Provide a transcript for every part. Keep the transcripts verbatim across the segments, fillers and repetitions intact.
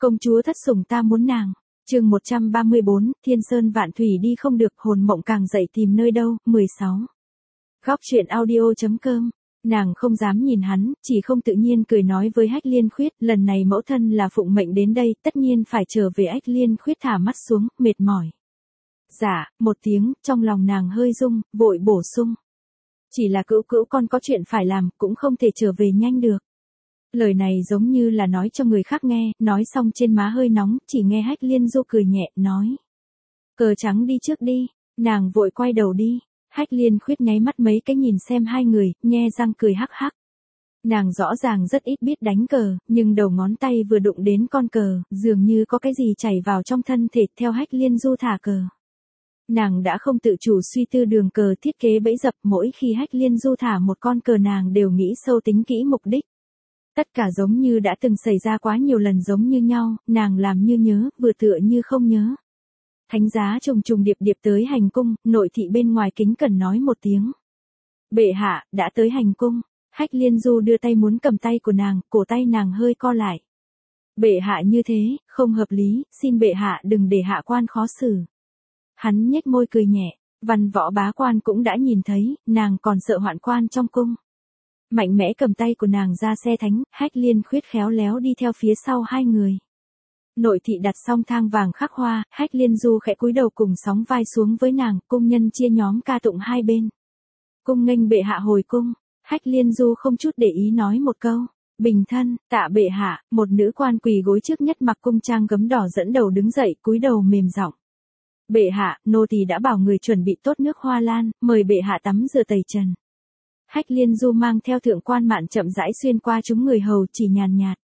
Công chúa thất sủng ta muốn nàng. Chương một trăm ba mươi bốn, Thiên Sơn Vạn Thủy đi không được, hồn mộng càng dậy tìm nơi đâu, mười sáu. Góc truyện audio.com. Nàng không dám nhìn hắn, chỉ không tự nhiên cười nói với Hách Liên Khuyết, lần này mẫu thân là phụng mệnh đến đây, tất nhiên phải trở về. Hách Liên Khuyết thả mắt xuống, mệt mỏi. Dạ, một tiếng, trong lòng nàng hơi rung, vội bổ sung. Chỉ là cữu cữu con có chuyện phải làm, cũng không thể trở về nhanh được. Lời này giống như là nói cho người khác nghe, nói xong trên má hơi nóng, chỉ nghe Hách Liên Du cười nhẹ, nói. Cờ trắng đi trước đi, nàng vội quay đầu đi. Hách Liên Khuyết nháy mắt mấy cái nhìn xem hai người, nhe răng cười hắc hắc. Nàng rõ ràng rất ít biết đánh cờ, nhưng đầu ngón tay vừa đụng đến con cờ, dường như có cái gì chảy vào trong thân thể. Theo Hách Liên Du thả cờ, nàng đã không tự chủ suy tư đường cờ thiết kế bẫy dập. Mỗi khi Hách Liên Du thả một con cờ nàng đều nghĩ sâu tính kỹ mục đích. Tất cả giống như đã từng xảy ra quá nhiều lần giống như nhau, nàng làm như nhớ, vừa tựa như không nhớ. Thánh giá trùng trùng điệp điệp tới hành cung, nội thị bên ngoài kính cẩn nói một tiếng. Bệ hạ, đã tới hành cung. Hách Liên Du đưa tay muốn cầm tay của nàng, cổ tay nàng hơi co lại. Bệ hạ như thế, không hợp lý, xin bệ hạ đừng để hạ quan khó xử. Hắn nhếch môi cười nhẹ, văn võ bá quan cũng đã nhìn thấy, nàng còn sợ hoạn quan trong cung. Mạnh mẽ cầm tay của nàng ra xe thánh, Hách Liên Khuyết khéo léo đi theo phía sau hai người. Nội thị đặt xong thang vàng khắc hoa, Hách Liên Du khẽ cúi đầu cùng sóng vai xuống với nàng, cung nhân chia nhóm ca tụng hai bên. Cung nghênh bệ hạ hồi cung, Hách Liên Du không chút để ý nói một câu. Bình thân, tạ bệ hạ. Một nữ quan quỳ gối trước nhất mặc cung trang gấm đỏ dẫn đầu đứng dậy, cúi đầu mềm giọng. Bệ hạ, nô tỳ đã bảo người chuẩn bị tốt nước hoa lan, mời bệ hạ tắm rửa tẩy trần. Hách Liên Du mang theo thượng quan mạn chậm rãi xuyên qua chúng người hầu, chỉ nhàn nhạt.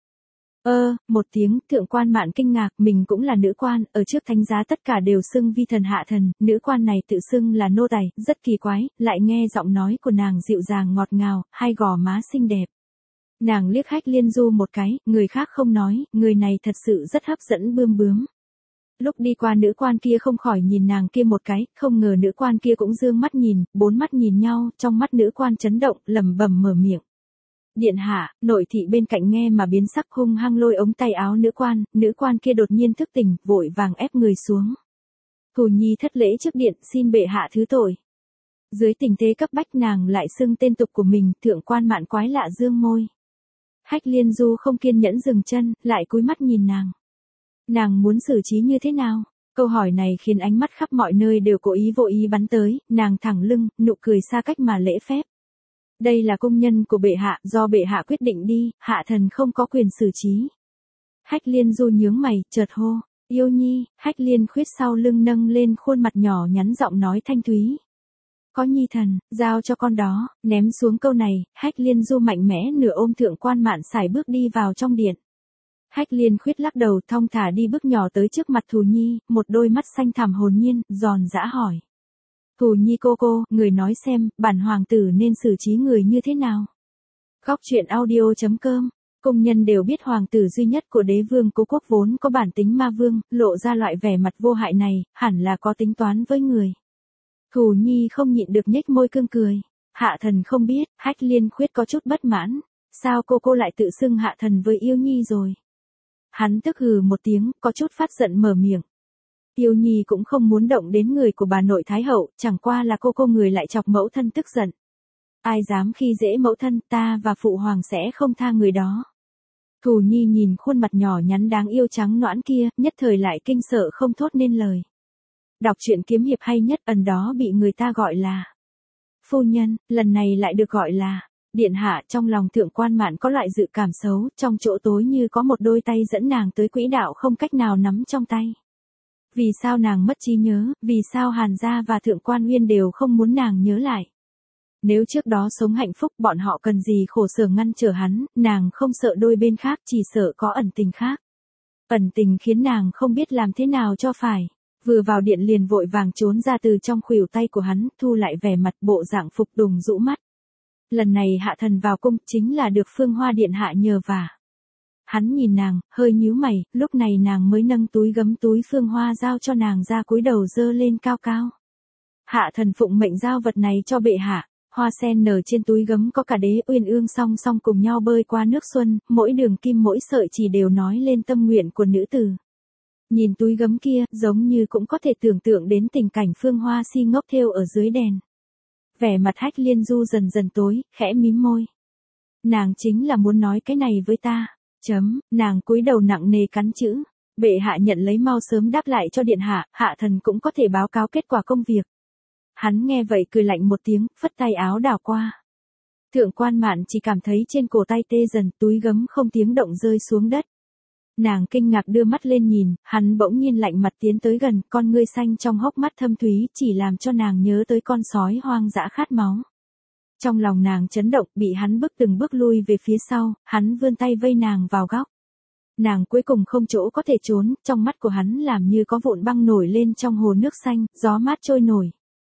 Ơ, một tiếng, thượng quan mạn kinh ngạc, mình cũng là nữ quan, ở trước thánh giá tất cả đều xưng vi thần hạ thần, nữ quan này tự xưng là nô tài, rất kỳ quái, lại nghe giọng nói của nàng dịu dàng ngọt ngào, hai gò má xinh đẹp. Nàng liếc Hách Liên Du một cái, người khác không nói, người này thật sự rất hấp dẫn bươm bướm. Lúc đi qua nữ quan kia không khỏi nhìn nàng kia một cái, không ngờ nữ quan kia cũng dương mắt nhìn, bốn mắt nhìn nhau, trong mắt nữ quan chấn động, lẩm bẩm mở miệng. Điện hạ, nội thị bên cạnh nghe mà biến sắc, hung hăng lôi ống tay áo nữ quan, nữ quan kia đột nhiên thức tỉnh, vội vàng ép người xuống. Thù nhi thất lễ trước điện, xin bệ hạ thứ tội. Dưới tình thế cấp bách nàng lại xưng tên tục của mình, thượng quan mạn quái lạ dương môi. Hách Liên Du không kiên nhẫn dừng chân, lại cúi mắt nhìn nàng. Nàng muốn xử trí như thế nào? Câu hỏi này khiến ánh mắt khắp mọi nơi đều cố ý vô ý bắn tới, nàng thẳng lưng, nụ cười xa cách mà lễ phép. Đây là công nhân của bệ hạ, do bệ hạ quyết định đi, hạ thần không có quyền xử trí. Hách Liên Du nhướng mày, chợt hô, yêu nhi. Hách Liên Khuyết sau lưng nâng lên khuôn mặt nhỏ nhắn giọng nói thanh thúy. Có nhi thần, giao cho con đó. Ném xuống câu này, Hách Liên Du mạnh mẽ nửa ôm thượng quan mạn sải bước đi vào trong điện. Hách Liên Khuyết lắc đầu thong thả đi bước nhỏ tới trước mặt Thù Nhi, một đôi mắt xanh thẳm hồn nhiên, giòn giã hỏi. Thù Nhi cô cô, người nói xem, bản hoàng tử nên xử trí người như thế nào? Góc truyện audio.com. Công nhân đều biết hoàng tử duy nhất của đế vương Cố Quốc vốn có bản tính ma vương, lộ ra loại vẻ mặt vô hại này, hẳn là có tính toán với người. Thù Nhi không nhịn được nhếch môi cương cười. Hạ thần không biết. Hách Liên Khuyết có chút bất mãn. Sao cô cô lại tự xưng hạ thần với yêu nhi rồi? Hắn tức hừ một tiếng, có chút phát giận mở miệng. Yêu nhi cũng không muốn động đến người của bà nội thái hậu, chẳng qua là cô cô người lại chọc mẫu thân tức giận. Ai dám khi dễ mẫu thân, ta và phụ hoàng sẽ không tha người đó. Thù Nhi nhìn khuôn mặt nhỏ nhắn đáng yêu trắng nõn kia, nhất thời lại kinh sợ không thốt nên lời. Đọc truyện kiếm hiệp hay nhất, ẩn đó bị người ta gọi là phu nhân, lần này lại được gọi là điện hạ. Trong lòng thượng quan mạn có loại dự cảm xấu, trong chỗ tối như có một đôi tay dẫn nàng tới quỹ đạo không cách nào nắm trong tay. Vì sao nàng mất trí nhớ, vì sao Hàn gia và thượng quan Uyên đều không muốn nàng nhớ lại. Nếu trước đó sống hạnh phúc bọn họ cần gì khổ sở ngăn trở hắn, nàng không sợ đôi bên khác, chỉ sợ có ẩn tình khác. Ẩn tình khiến nàng không biết làm thế nào cho phải. Vừa vào điện liền vội vàng trốn ra từ trong khuỷu tay của hắn, thu lại vẻ mặt bộ dạng phục đùng rũ mắt. Lần này hạ thần vào cung chính là được Phương Hoa điện hạ nhờ vả. Hắn nhìn nàng, hơi nhíu mày, lúc này nàng mới nâng túi gấm túi Phương Hoa giao cho nàng ra cúi đầu dơ lên cao cao. Hạ thần phụng mệnh giao vật này cho bệ hạ, Hoa sen nở trên túi gấm có cả đế uyên ương song song cùng nhau bơi qua nước xuân, mỗi đường kim mỗi sợi chỉ đều nói lên tâm nguyện của nữ tử. Nhìn túi gấm kia, giống như cũng có thể tưởng tượng đến tình cảnh Phương Hoa si ngốc thêu ở dưới đèn. Vẻ mặt Hách Liên Du dần dần tối, khẽ mím môi. Nàng chính là muốn nói cái này với ta. Chấm, nàng cúi đầu nặng nề cắn chữ. Bệ hạ nhận lấy mau sớm đáp lại cho điện hạ, hạ thần cũng có thể báo cáo kết quả công việc. Hắn nghe vậy cười lạnh một tiếng, phất tay áo đảo qua. Thượng quan Mạn chỉ cảm thấy trên cổ tay tê dần, túi gấm không tiếng động rơi xuống đất. Nàng kinh ngạc đưa mắt lên nhìn, hắn bỗng nhiên lạnh mặt tiến tới gần, con ngươi xanh trong hốc mắt thâm thúy chỉ làm cho nàng nhớ tới con sói hoang dã khát máu. Trong lòng nàng chấn động, bị hắn bước từng bước lui về phía sau, hắn vươn tay vây nàng vào góc. Nàng cuối cùng không chỗ có thể trốn, trong mắt của hắn làm như có vụn băng nổi lên trong hồ nước xanh, gió mát trôi nổi.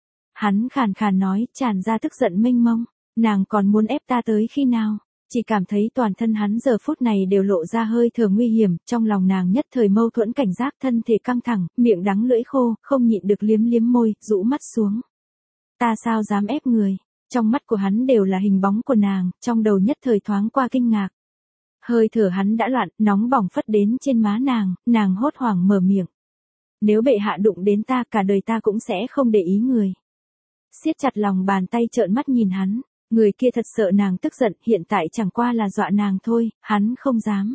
Hắn khàn khàn nói, tràn ra tức giận mênh mông, nàng còn muốn ép ta tới khi nào? Chỉ cảm thấy toàn thân hắn giờ phút này đều lộ ra hơi thở nguy hiểm, trong lòng nàng nhất thời mâu thuẫn cảnh giác, thân thể căng thẳng, miệng đắng lưỡi khô, không nhịn được liếm liếm môi, rũ mắt xuống. Ta sao dám ép người? Trong mắt của hắn đều là hình bóng của nàng, trong đầu nhất thời thoáng qua kinh ngạc. Hơi thở hắn đã loạn, nóng bỏng phất đến trên má nàng, nàng hốt hoảng mở miệng. Nếu bệ hạ đụng đến ta, cả đời ta cũng sẽ không để ý người. Siết chặt lòng bàn tay trợn mắt nhìn hắn, người kia thật sợ nàng tức giận, hiện tại chẳng qua là dọa nàng thôi, hắn không dám.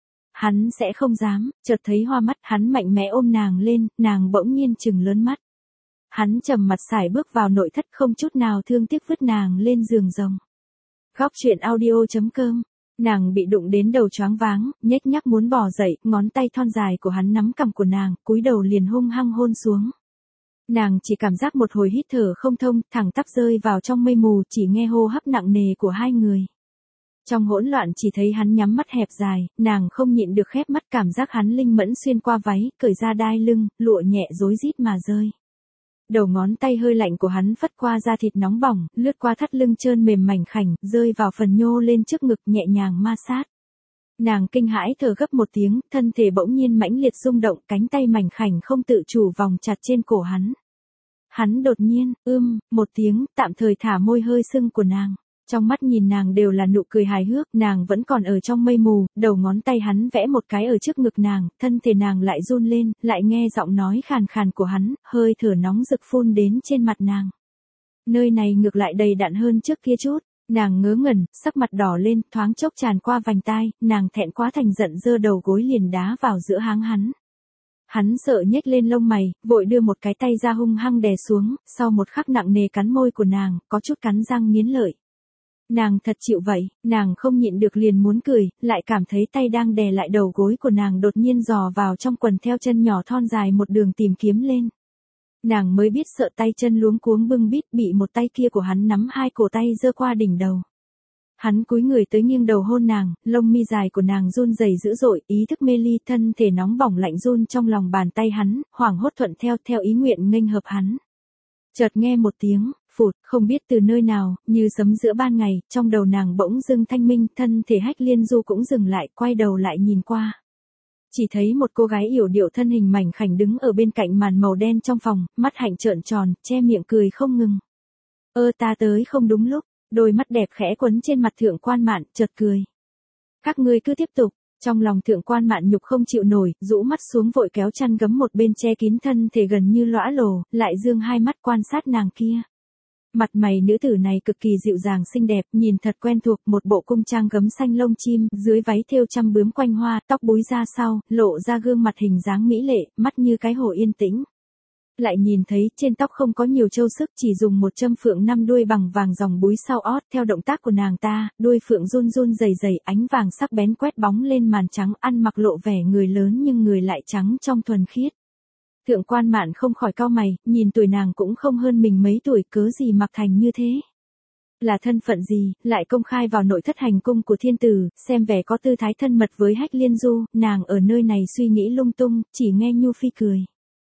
Hắn sẽ không dám, chợt thấy hoa mắt, hắn mạnh mẽ ôm nàng lên, nàng bỗng nhiên trừng lớn mắt. Hắn trầm mặt sải bước vào nội thất không chút nào thương tiếc vứt nàng lên giường rồng. Góc truyện audio chấm com. Nàng bị đụng đến đầu choáng váng, nhếch nhác muốn bò dậy, ngón tay thon dài của hắn nắm cằm của nàng, cúi đầu liền hung hăng hôn xuống. Nàng chỉ cảm giác một hồi hít thở không thông, thẳng tắp rơi vào trong mây mù, chỉ nghe hô hấp nặng nề của hai người. Trong hỗn loạn chỉ thấy hắn nhắm mắt hẹp dài, nàng không nhịn được khép mắt, cảm giác hắn linh mẫn xuyên qua váy, cởi ra đai lưng, lụa nhẹ rối rít mà rơi. Đầu ngón tay hơi lạnh của hắn phất qua da thịt nóng bỏng, lướt qua thắt lưng trơn mềm mảnh khảnh, rơi vào phần nhô lên trước ngực, nhẹ nhàng ma sát. Nàng kinh hãi thở gấp một tiếng, thân thể bỗng nhiên mãnh liệt rung động, cánh tay mảnh khảnh không tự chủ vòng chặt trên cổ hắn. Hắn đột nhiên, ưm, một tiếng, tạm thời thả môi hơi sưng của nàng. Trong mắt nhìn nàng đều là nụ cười hài hước, nàng vẫn còn ở trong mây mù, đầu ngón tay hắn vẽ một cái ở trước ngực nàng, thân thể nàng lại run lên, lại nghe giọng nói khàn khàn của hắn, hơi thở nóng rực phun đến trên mặt nàng. Nơi này ngược lại đầy đặn hơn trước kia chút, nàng ngớ ngẩn, sắc mặt đỏ lên, thoáng chốc tràn qua vành tai, nàng thẹn quá thành giận giơ đầu gối liền đá vào giữa háng hắn. Hắn sợ nhếch lên lông mày, vội đưa một cái tay ra hung hăng đè xuống, sau một khắc nặng nề cắn môi của nàng, có chút cắn răng nghiến lợi. Nàng thật chịu vậy, nàng không nhịn được liền muốn cười, lại cảm thấy tay đang đè lại đầu gối của nàng đột nhiên dò vào trong quần theo chân nhỏ thon dài một đường tìm kiếm lên. Nàng mới biết sợ tay chân luống cuống bưng bít, bị một tay kia của hắn nắm hai cổ tay giơ qua đỉnh đầu. Hắn cúi người tới nghiêng đầu hôn nàng, lông mi dài của nàng run rẩy dữ dội, ý thức mê ly, thân thể nóng bỏng lạnh run trong lòng bàn tay hắn, hoảng hốt thuận theo theo ý nguyện nghênh hợp hắn. Chợt nghe một tiếng phụt, không biết từ nơi nào, như sấm giữa ban ngày, trong đầu nàng bỗng dưng thanh minh, thân thể Hách Liên Du cũng dừng lại, quay đầu lại nhìn qua. Chỉ thấy một cô gái yểu điệu thân hình mảnh khảnh đứng ở bên cạnh màn màu đen trong phòng, mắt hạnh trợn tròn, che miệng cười không ngừng. Ơ ta tới không đúng lúc, đôi mắt đẹp khẽ quấn trên mặt Thượng quan Mạn, chợt cười. Các ngươi cứ tiếp tục. Trong lòng Thượng quan Mạn nhục không chịu nổi, rũ mắt xuống vội kéo chăn gấm một bên che kín thân thể gần như lõa lồ, lại dương hai mắt quan sát nàng kia. Mặt mày nữ tử này cực kỳ dịu dàng xinh đẹp, nhìn thật quen thuộc, một bộ cung trang gấm xanh lông chim, dưới váy thêu trăm bướm quanh hoa, tóc búi ra sau, lộ ra gương mặt hình dáng mỹ lệ, mắt như cái hồ yên tĩnh. Lại nhìn thấy trên tóc không có nhiều châu sức, chỉ dùng một châm phượng năm đuôi bằng vàng dòng búi sau ót, theo động tác của nàng ta, đuôi phượng run run rẩy rẩy, ánh vàng sắc bén quét bóng lên màn trắng, ăn mặc lộ vẻ người lớn nhưng người lại trắng trong thuần khiết. Thượng quan Mạn không khỏi cau mày, nhìn tuổi nàng cũng không hơn mình mấy tuổi, cớ gì mặc thành như thế. Là thân phận gì, lại công khai vào nội thất hành cung của thiên tử, xem vẻ có tư thái thân mật với Hách Liên Du, nàng ở nơi này suy nghĩ lung tung, chỉ nghe Nhu Phi cười.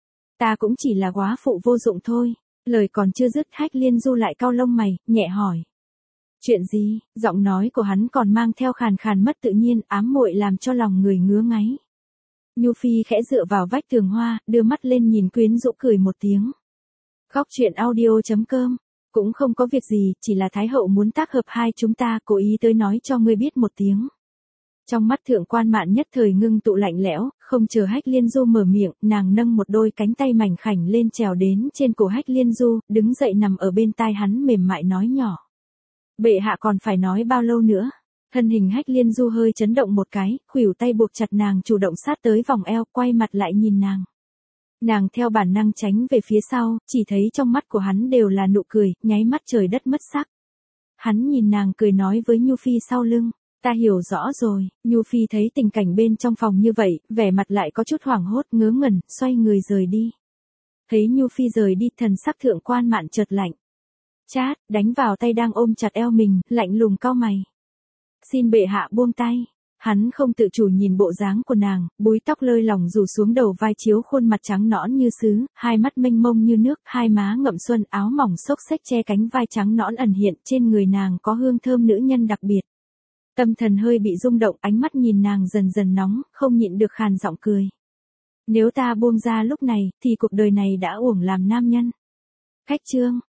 Ta cũng chỉ là góa phụ vô dụng thôi. Lời còn chưa dứt, Hách Liên Du lại cau lông mày, nhẹ hỏi. Chuyện gì? Giọng nói của hắn còn mang theo khàn khàn mất tự nhiên, ám muội làm cho lòng người ngứa ngáy. Nhu Phi khẽ dựa vào vách tường hoa, đưa mắt lên nhìn quyến rũ cười một tiếng. Góc truyện audio chấm com Cũng không có việc gì, chỉ là Thái hậu muốn tác hợp hai chúng ta, cố ý tới nói cho ngươi biết một tiếng. Trong mắt thượng quan mạn nhất thời ngưng tụ lạnh lẽo, không chờ Hách Liên Du mở miệng, nàng nâng một đôi cánh tay mảnh khảnh lên trèo đến trên cổ Hách Liên Du, đứng dậy nằm ở bên tai hắn mềm mại nói nhỏ. Bệ hạ còn phải nói bao lâu nữa? Thân hình Hách Liên Du hơi chấn động một cái, khuỷu tay buộc chặt nàng chủ động sát tới vòng eo, quay mặt lại nhìn nàng. Nàng theo bản năng tránh về phía sau, chỉ thấy trong mắt của hắn đều là nụ cười, nháy mắt trời đất mất sắc. Hắn nhìn nàng cười nói với Nhu Phi sau lưng. Ta hiểu rõ rồi. Nhu Phi thấy tình cảnh bên trong phòng như vậy, vẻ mặt lại có chút hoảng hốt, ngớ ngẩn, xoay người rời đi. Thấy Nhu Phi rời đi, thần sắc thượng quan mạn chợt lạnh. Chát, đánh vào tay đang ôm chặt eo mình, lạnh lùng cau mày. Xin bệ hạ buông tay. Hắn không tự chủ nhìn bộ dáng của nàng, búi tóc lơi lỏng rủ xuống đầu vai chiếu khuôn mặt trắng nõn như sứ, hai mắt mênh mông như nước, hai má ngậm xuân, áo mỏng xốc xếch che cánh vai trắng nõn ẩn hiện, trên người nàng có hương thơm nữ nhân đặc biệt. Tâm thần hơi bị rung động, ánh mắt nhìn nàng dần dần nóng, không nhịn được khàn giọng cười. Nếu ta buông ra lúc này, thì cuộc đời này đã uổng làm nam nhân. Khách chương